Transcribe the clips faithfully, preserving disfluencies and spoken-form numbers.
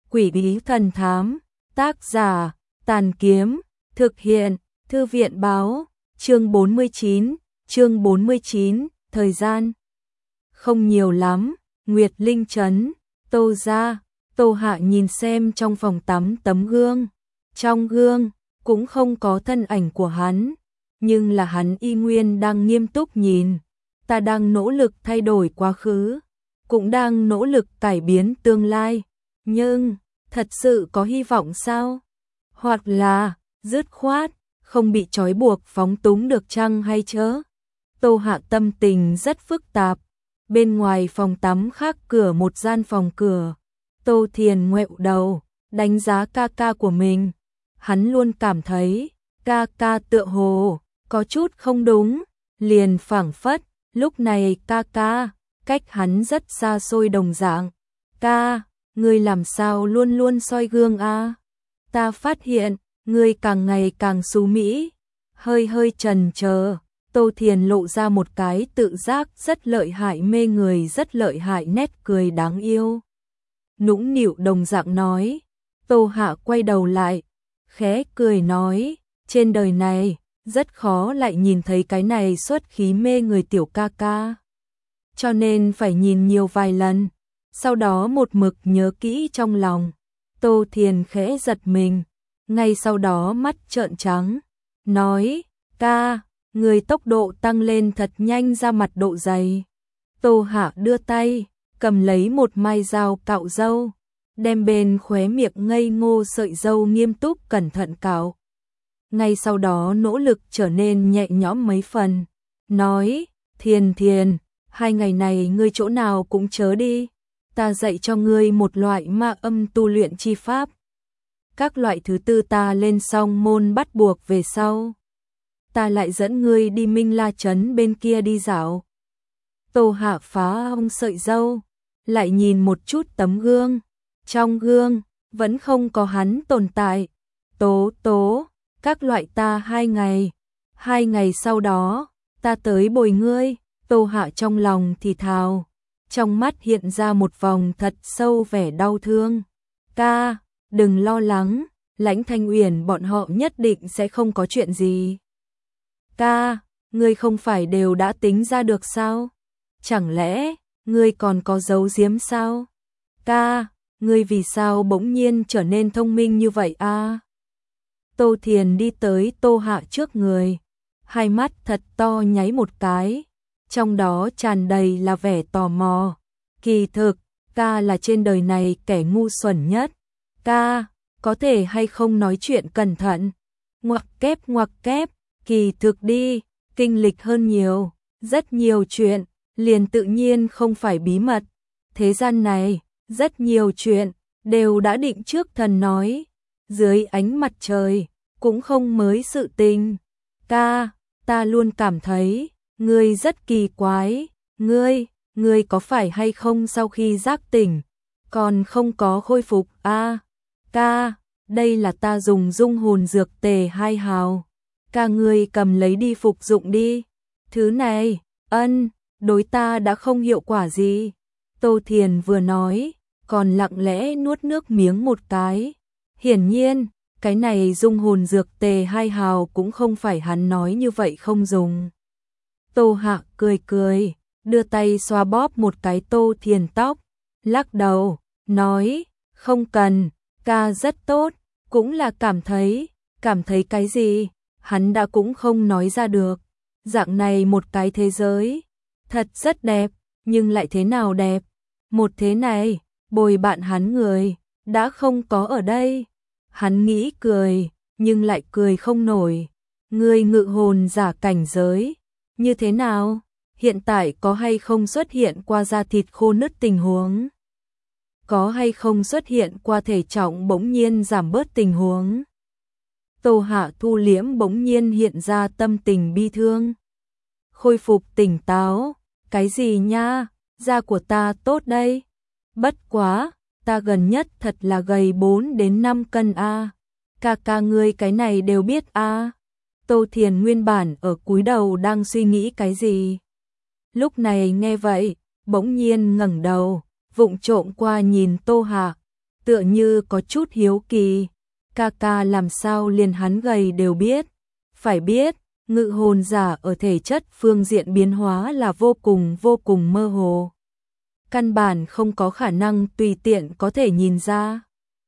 Quỷ bí thần thám, tác giả, Tàn Kiếm, thực hiện, Thư viện báo, chương bốn mươi chín, chương bốn mươi chín, thời gian không nhiều lắm, Nguyệt Linh trấn, Tô gia. Tô Hạ nhìn xem trong phòng tắm tấm gương, trong gương cũng không có thân ảnh của hắn, nhưng là hắn y nguyên đang nghiêm túc nhìn. Ta đang nỗ lực thay đổi quá khứ, cũng đang nỗ lực cải biến tương lai, nhưng thật sự có hy vọng sao? Hoặc là dứt khoát không bị trói buộc phóng túng được chăng hay chớ? Tô Hạ tâm tình rất phức tạp. Bên ngoài phòng tắm khác cửa một gian phòng cửa, Tô Thiền ngoẹo đầu, đánh giá ca ca của mình. Hắn luôn cảm thấy ca ca tựa hồ có chút không đúng, liền phảng phất lúc này ca ca cách hắn rất xa xôi đồng dạng. Ca, ngươi làm sao luôn luôn soi gương a? Ta phát hiện ngươi càng ngày càng xú mỹ. Hơi hơi chần chờ, Tô Thiền lộ ra một cái tự giác rất lợi hại, mê người rất lợi hại nét cười đáng yêu. Nũng nịu đồng dạng nói. Tô Hạ quay đầu lại, khẽ cười nói, trên đời này rất khó lại nhìn thấy cái này xuất khí mê người tiểu ca ca, cho nên phải nhìn nhiều vài lần, sau đó một mực nhớ kỹ trong lòng. Tô Thiền khẽ giật mình, ngay sau đó mắt trợn trắng, nói, ca, người tốc độ tăng lên thật nhanh, ra mặt độ dày. Tô Hạ đưa tay, cầm lấy một mai dao cạo râu, đem bên khóe miệng ngây ngô sợi râu nghiêm túc cẩn thận cạo. Ngay sau đó nỗ lực trở nên nhẹ nhõm mấy phần, nói, Thiền Thiền, hai ngày này ngươi chỗ nào cũng chớ đi, ta dạy cho ngươi một loại ma âm tu luyện chi pháp. Các loại thứ tư ta lên xong môn bắt buộc về sau, ta lại dẫn ngươi đi Minh La trấn bên kia đi dạo. Tô Hạ phá hông sợi râu, lại nhìn một chút tấm gương, trong gương vẫn không có hắn tồn tại. Tố tố, các loại ta hai ngày, hai ngày sau đó ta tới bồi ngươi. Tô Hạ trong lòng thì thào, trong mắt hiện ra một vòng thật sâu vẻ đau thương. Ca, đừng lo lắng, Lãnh Thanh Uyển bọn họ nhất định sẽ không có chuyện gì. Ca, ngươi không phải đều đã tính ra được sao? Chẳng lẽ ngươi còn có giấu giếm sao? Ca, ngươi vì sao bỗng nhiên trở nên thông minh như vậy a? À? Tô Thiền đi tới Tô Hạ trước người, hai mắt thật to nháy một cái, trong đó tràn đầy là vẻ tò mò. Kỳ thực, ca là trên đời này kẻ ngu xuẩn nhất. Ca, có thể hay không nói chuyện cẩn thận? Ngoặc kép ngoặc kép, kỳ thực đi, kinh lịch hơn nhiều, rất nhiều chuyện, liền tự nhiên không phải bí mật. Thế gian này, rất nhiều chuyện, đều đã định trước, thần nói. Dưới ánh mặt trời, cũng không mới sự tình. Ca, ta luôn cảm thấy, ngươi rất kỳ quái. Ngươi, ngươi có phải hay không sau khi giác tỉnh, còn không có khôi phục a? À, ca, đây là ta dùng dung hồn dược tề hai hào. Ca ngươi cầm lấy đi phục dụng đi. Thứ này, ân, đối ta đã không hiệu quả gì. Tô Thiền vừa nói, còn lặng lẽ nuốt nước miếng một cái. Hiển nhiên, cái này dung hồn dược tề hai hào cũng không phải hắn nói như vậy không dùng. Tô Hạ cười cười, đưa tay xoa bóp một cái Tô Thiền tóc, lắc đầu, nói, không cần, ca rất tốt, cũng là cảm thấy, cảm thấy cái gì, hắn đã cũng không nói ra được. Dạng này một cái thế giới, thật rất đẹp, nhưng lại thế nào đẹp, một thế này, bồi bạn hắn người, đã không có ở đây. Hắn nghĩ cười, nhưng lại cười không nổi. Ngươi ngự hồn giả cảnh giới, như thế nào? Hiện tại có hay không xuất hiện qua da thịt khô nứt tình huống? Có hay không xuất hiện qua thể trọng bỗng nhiên giảm bớt tình huống? Tô Hạ thu liễm bỗng nhiên hiện ra tâm tình bi thương. Khôi phục tỉnh táo, cái gì nha, da của ta tốt đây. Bất quá, ta gần nhất thật là gầy bốn đến năm cân a. À. Ca ca ngươi cái này đều biết a. À. Tô Thiền nguyên bản ở cúi đầu đang suy nghĩ cái gì. Lúc này nghe vậy, bỗng nhiên ngẩng đầu, vụng trộm qua nhìn Tô Hạ. tựa như có chút hiếu kỳ. Ca ca làm sao liền hắn gầy đều biết. Phải biết, ngự hồn giả ở thể chất phương diện biến hóa là vô cùng vô cùng mơ hồ. Căn bản không có khả năng tùy tiện có thể nhìn ra.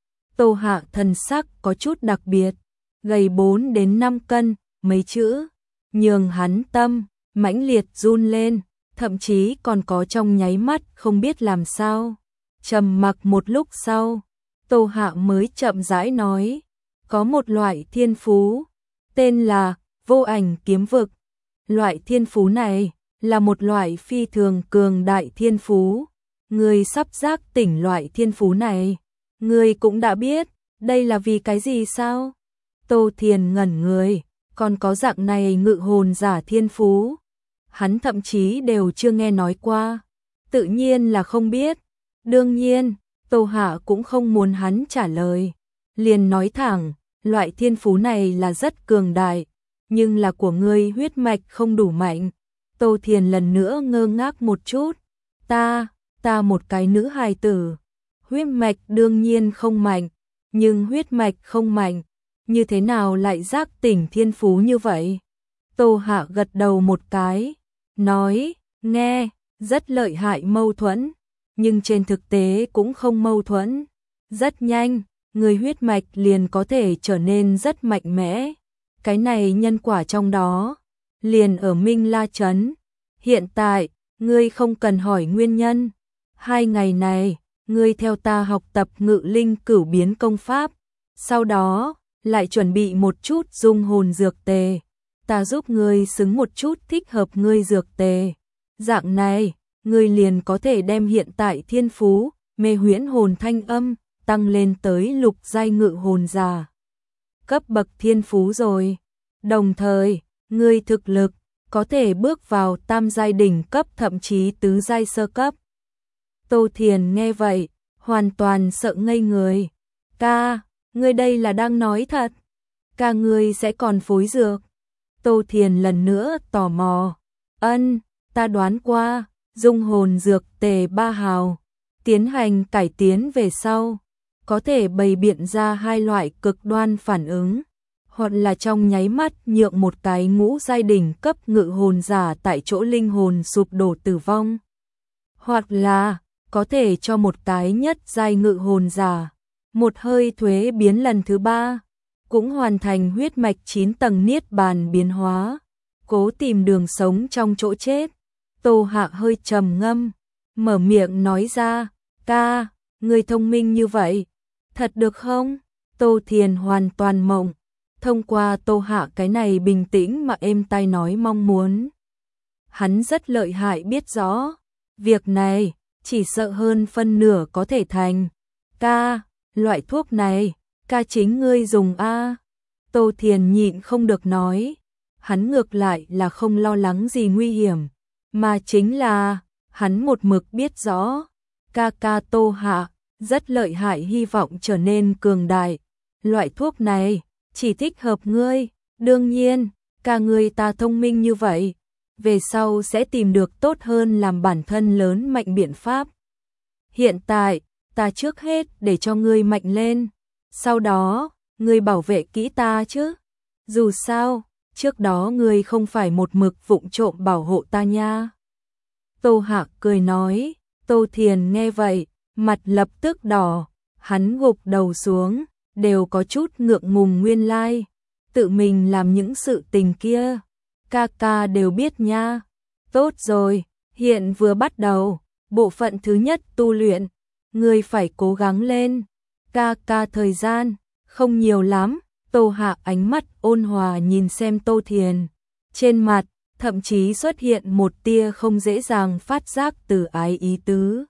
Tô Hạ thần sắc có chút đặc biệt, gầy bốn đến năm cân, mấy chữ, nhường hắn tâm mãnh liệt run lên, thậm chí còn có trong nháy mắt không biết làm sao. Trầm mặc một lúc sau, Tô Hạ mới chậm rãi nói, có một loại thiên phú, tên là vô ảnh kiếm vực. Loại thiên phú này là một loại phi thường cường đại thiên phú. Người sắp giác tỉnh loại thiên phú này, người cũng đã biết, đây là vì cái gì sao? Tô Thiền ngẩn người, còn có dạng này ngự hồn giả thiên phú. Hắn thậm chí đều chưa nghe nói qua, tự nhiên là không biết. Đương nhiên, Tô Hạ cũng không muốn hắn trả lời, liền nói thẳng, loại thiên phú này là rất cường đại, nhưng là của ngươi huyết mạch không đủ mạnh. Tô Thiền lần nữa ngơ ngác một chút, ta, ta một cái nữ hài tử, huyết mạch đương nhiên không mạnh, nhưng huyết mạch không mạnh, như thế nào lại giác tỉnh thiên phú như vậy? Tô Hạ gật đầu một cái, nói, nghe, rất lợi hại mâu thuẫn, nhưng trên thực tế cũng không mâu thuẫn. Rất nhanh, người huyết mạch liền có thể trở nên rất mạnh mẽ. Cái này nhân quả trong đó, liền ở Minh La Trấn. Hiện tại, ngươi không cần hỏi nguyên nhân. Hai ngày này, ngươi theo ta học tập ngự linh cửu biến công pháp. Sau đó, lại chuẩn bị một chút dung hồn dược tề. Ta giúp ngươi xứng một chút thích hợp ngươi dược tề. Dạng này, ngươi liền có thể đem hiện tại thiên phú, mê huyễn hồn thanh âm, tăng lên tới lục giai ngự hồn giả. Cấp bậc thiên phú rồi. Đồng thời, ngươi thực lực, có thể bước vào tam giai đỉnh cấp thậm chí tứ giai sơ cấp. Tô Thiền nghe vậy, hoàn toàn sợ ngây người. Ca, ngươi đây là đang nói thật. Ca ngươi sẽ còn phối dược. Tô Thiền lần nữa tò mò. Ân, ta đoán qua, dung hồn dược tề ba hào, tiến hành cải tiến về sau, có thể bày biện ra hai loại cực đoan phản ứng, hoặc là trong nháy mắt nhượng một cái ngũ giai đỉnh cấp ngự hồn giả tại chỗ linh hồn sụp đổ tử vong, hoặc là có thể cho một cái nhất giai ngự hồn giả một hơi thuế biến lần thứ ba, cũng hoàn thành huyết mạch chín tầng niết bàn biến hóa, cố tìm đường sống trong chỗ chết. Tô Hạ hơi trầm ngâm, mở miệng nói ra, ca, người thông minh như vậy, thật được không? Tô Thiền hoàn toàn mộng, thông qua Tô Hạ cái này bình tĩnh mà êm tai nói mong muốn. Hắn rất lợi hại biết rõ, việc này, chỉ sợ hơn phân nửa có thể thành. Ca, loại thuốc này, ca chính ngươi dùng a. Tô Thiền nhịn không được nói, hắn ngược lại là không lo lắng gì nguy hiểm, mà chính là, hắn một mực biết rõ, ca ca Tô Hạ, rất lợi hại hy vọng trở nên cường đại. Loại thuốc này, chỉ thích hợp ngươi, đương nhiên, ca ngươi ta thông minh như vậy, về sau sẽ tìm được tốt hơn làm bản thân lớn mạnh biện pháp. Hiện tại, ta trước hết để cho ngươi mạnh lên, sau đó, ngươi bảo vệ kỹ ta chứ. Dù sao, trước đó ngươi không phải một mực vụng trộm bảo hộ ta nha. Tô Hạ cười nói, Tô Thiền nghe vậy, mặt lập tức đỏ, hắn gục đầu xuống, đều có chút ngượng ngùng nguyên lai. Tự mình làm những sự tình kia, ca ca đều biết nha. Tốt rồi, hiện vừa bắt đầu, bộ phận thứ nhất tu luyện, ngươi phải cố gắng lên. Ca ca thời gian, không nhiều lắm. Tô Hạ ánh mắt ôn hòa nhìn xem Tô Thiền, trên mặt, thậm chí xuất hiện một tia không dễ dàng phát giác từ ái ý tứ.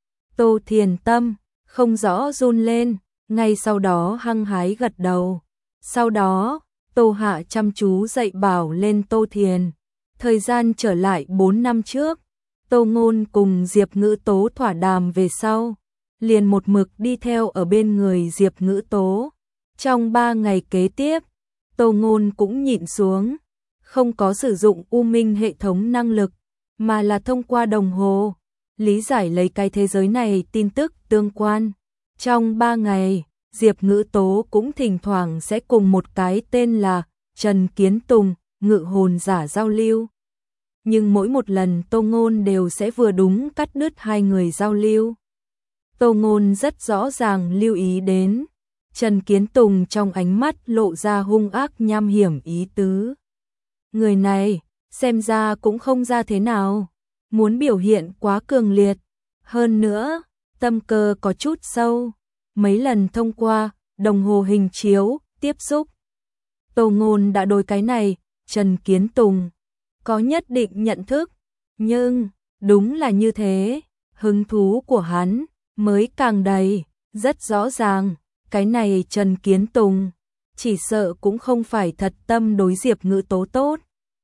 Tô Thiền tâm, không rõ run lên, ngay sau đó hăng hái gật đầu. Sau đó, Tô Hạ chăm chú dạy bảo lên Tô Thiền. Thời gian trở lại bốn năm trước, Tô Ngôn cùng Diệp Ngữ Tố thỏa đàm về sau, liền một mực đi theo ở bên người Diệp Ngữ Tố. Trong ba ngày kế tiếp, Tô Ngôn cũng nhịn xuống, không có sử dụng U Minh hệ thống năng lực, mà là thông qua đồng hồ, lý giải lấy cái thế giới này tin tức tương quan. Trong ba ngày, Diệp Ngữ Tố cũng thỉnh thoảng sẽ cùng một cái tên là Trần Kiến Tùng, ngự hồn giả giao lưu. Nhưng mỗi một lần Tô Ngôn đều sẽ vừa đúng cắt đứt hai người giao lưu. Tô Ngôn rất rõ ràng lưu ý đến. Trần Kiến Tùng trong ánh mắt lộ ra hung ác nham hiểm ý tứ. Người này, xem ra cũng không ra thế nào. Muốn biểu hiện quá cường liệt. Hơn nữa, tâm cơ có chút sâu. Mấy lần thông qua, đồng hồ hình chiếu, tiếp xúc. Tô Ngôn đã đối cái này, Trần Kiến Tùng có nhất định nhận thức. Nhưng, đúng là như thế, hứng thú của hắn mới càng đầy, rất rõ ràng. Cái này Trần Kiến Tùng, chỉ sợ cũng không phải thật tâm đối Diệp Ngữ Tố tốt,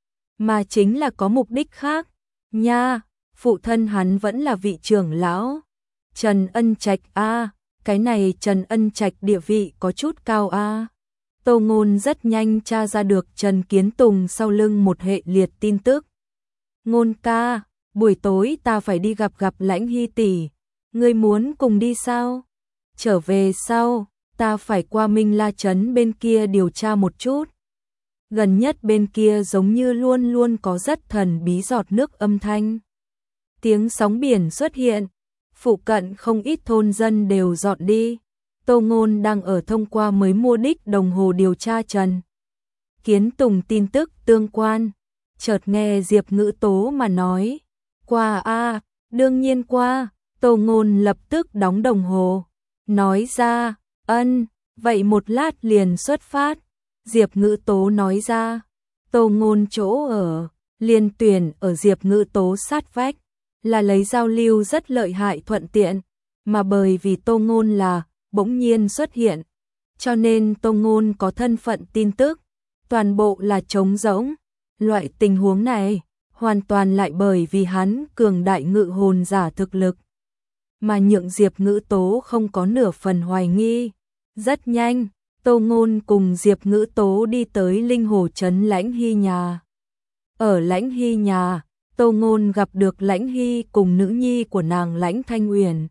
mà chính là có mục đích khác. Nha, phụ thân hắn vẫn là vị trưởng lão. Trần Ân Trạch a, cái này Trần Ân Trạch địa vị có chút cao a. Tô Ngôn rất nhanh tra ra được Trần Kiến Tùng sau lưng một hệ liệt tin tức. Ngôn ca, buổi tối ta phải đi gặp gặp Lãnh Hy tỷ, ngươi muốn cùng đi sao? Trở về sau, ta phải qua Minh La Trấn bên kia điều tra một chút. Gần nhất bên kia giống như luôn luôn có rất thần bí giọt nước âm thanh. Tiếng sóng biển xuất hiện, phụ cận không ít thôn dân đều dọn đi. Tô Ngôn đang ở thông qua mới mua đích đồng hồ điều tra Trần Kiến Tùng tin tức tương quan. Chợt nghe Diệp Ngữ Tố mà nói, qua a, đương nhiên qua. Tô Ngôn lập tức đóng đồng hồ, nói ra, ân, vậy một lát liền xuất phát. Diệp Ngữ Tố nói ra, Tô Ngôn chỗ ở, Liên Tuyển ở Diệp Ngữ Tố sát vách, là lấy giao lưu rất lợi hại thuận tiện, mà bởi vì Tô Ngôn là bỗng nhiên xuất hiện, cho nên Tô Ngôn có thân phận tin tức, toàn bộ là trống rỗng. Loại tình huống này, hoàn toàn lại bởi vì hắn cường đại ngự hồn giả thực lực, mà nhượng Diệp Ngữ Tố không có nửa phần hoài nghi. Rất nhanh, Tô Ngôn cùng Diệp Ngữ Tố đi tới Linh Hồ Trấn Lãnh Hy nhà. Ở Lãnh Hy nhà, Tô Ngôn gặp được Lãnh Hy cùng nữ nhi của nàng Lãnh Thanh Uyển.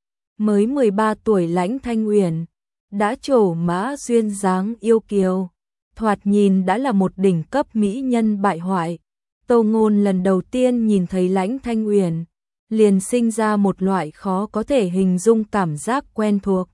Mới mười ba tuổi Lãnh Thanh Uyển đã trổ mã duyên dáng yêu kiều, thoạt nhìn đã là một đỉnh cấp mỹ nhân bại hoại. Tô Ngôn lần đầu tiên nhìn thấy Lãnh Thanh Uyển, liền sinh ra một loại khó có thể hình dung cảm giác quen thuộc.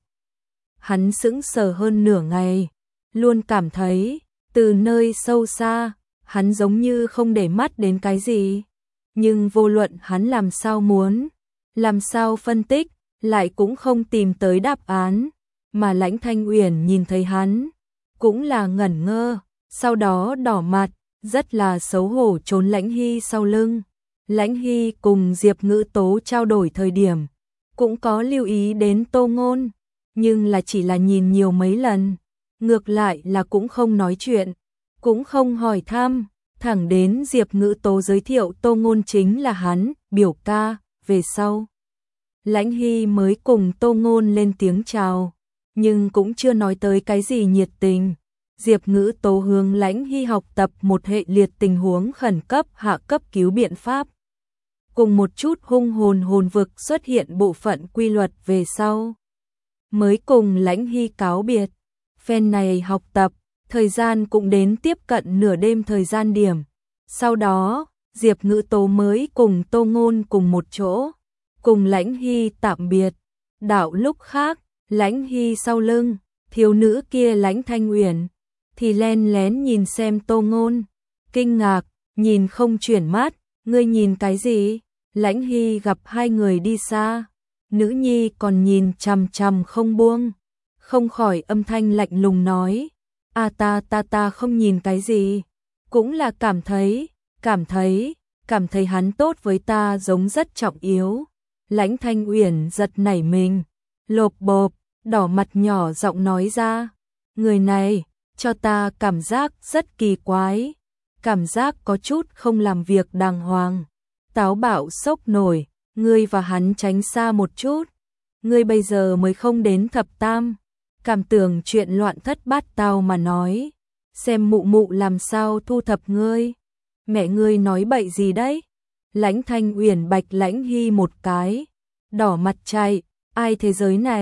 Hắn sững sờ hơn nửa ngày, luôn cảm thấy, từ nơi sâu xa, hắn giống như không để mắt đến cái gì. Nhưng vô luận hắn làm sao muốn, làm sao phân tích, lại cũng không tìm tới đáp án. Mà Lãnh Thanh Uyển nhìn thấy hắn, cũng là ngẩn ngơ, sau đó đỏ mặt, rất là xấu hổ trốn Lãnh Hy sau lưng. Lãnh Hy cùng Diệp Ngữ Tố trao đổi thời điểm, cũng có lưu ý đến Tô Ngôn, nhưng là chỉ là nhìn nhiều mấy lần, ngược lại là cũng không nói chuyện, cũng không hỏi thăm, thẳng đến Diệp Ngữ Tố giới thiệu Tô Ngôn chính là hắn, biểu ca, về sau. Lãnh Hy mới cùng Tô Ngôn lên tiếng chào, nhưng cũng chưa nói tới cái gì nhiệt tình. Diệp Ngữ Tố hướng Lãnh Hy học tập một hệ liệt tình huống khẩn cấp hạ cấp cứu biện pháp. Cùng một chút hung hồn hồn vực xuất hiện bộ phận quy luật về sau. Mới cùng Lãnh Hy cáo biệt. Phen này học tập, thời gian cũng đến tiếp cận nửa đêm thời gian điểm. Sau đó, Diệp Ngữ Tố mới cùng Tô Ngôn cùng một chỗ, cùng Lãnh Hy tạm biệt. Đạo lúc khác, Lãnh Hy sau lưng, thiếu nữ kia Lãnh Thanh Uyển thì len lén nhìn xem Tô Ngôn, kinh ngạc, nhìn không chuyển mắt, ngươi nhìn cái gì? Lãnh Hy gặp hai người đi xa, nữ nhi còn nhìn chằm chằm không buông, không khỏi âm thanh lạnh lùng nói, a ta ta ta không nhìn cái gì, cũng là cảm thấy, cảm thấy, cảm thấy hắn tốt với ta giống rất trọng yếu. Lãnh Thanh Uyển giật nảy mình, lộp bộp, đỏ mặt nhỏ giọng nói ra, người này, cho ta cảm giác rất kỳ quái, cảm giác có chút không làm việc đàng hoàng, táo bạo sốc nổi, ngươi và hắn tránh xa một chút, ngươi bây giờ mới không đến thập tam, cảm tưởng chuyện loạn thất bát tao mà nói, xem mụ mụ làm sao thu thập ngươi, mẹ ngươi nói bậy gì đấy? Lãnh Thanh Uyển bạch Lãnh Hy một cái, đỏ mặt chạy, ai thế giới này,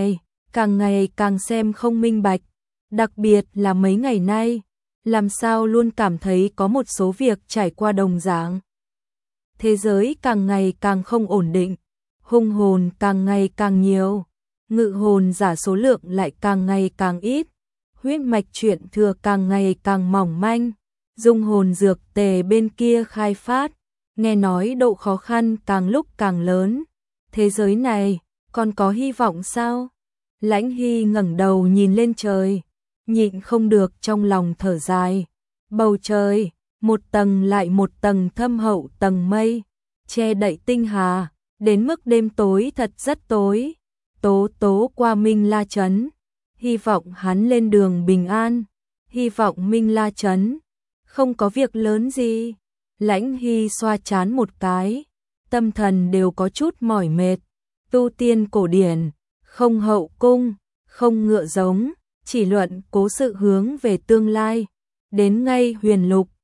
càng ngày càng xem không minh bạch, đặc biệt là mấy ngày nay, làm sao luôn cảm thấy có một số việc trải qua đồng dạng. Thế giới càng ngày càng không ổn định, hung hồn càng ngày càng nhiều, ngự hồn giả số lượng lại càng ngày càng ít, huyết mạch chuyển thừa càng ngày càng mỏng manh, dung hồn dược tề bên kia khai phát, nghe nói độ khó khăn càng lúc càng lớn. Thế giới này, còn có hy vọng sao? Lãnh Hy ngẩng đầu nhìn lên trời, nhịn không được trong lòng thở dài. Bầu trời, một tầng lại một tầng thâm hậu tầng mây, che đậy tinh hà, đến mức đêm tối thật rất tối. Tố Tố qua Minh La Trấn, hy vọng hắn lên đường bình an, hy vọng Minh La Trấn không có việc lớn gì. Lãnh Hy xoa chán một cái, tâm thần đều có chút mỏi mệt. Tu tiên cổ điển, không hậu cung, không ngựa giống, chỉ luận cố sự hướng về tương lai. Đến ngay huyền lục,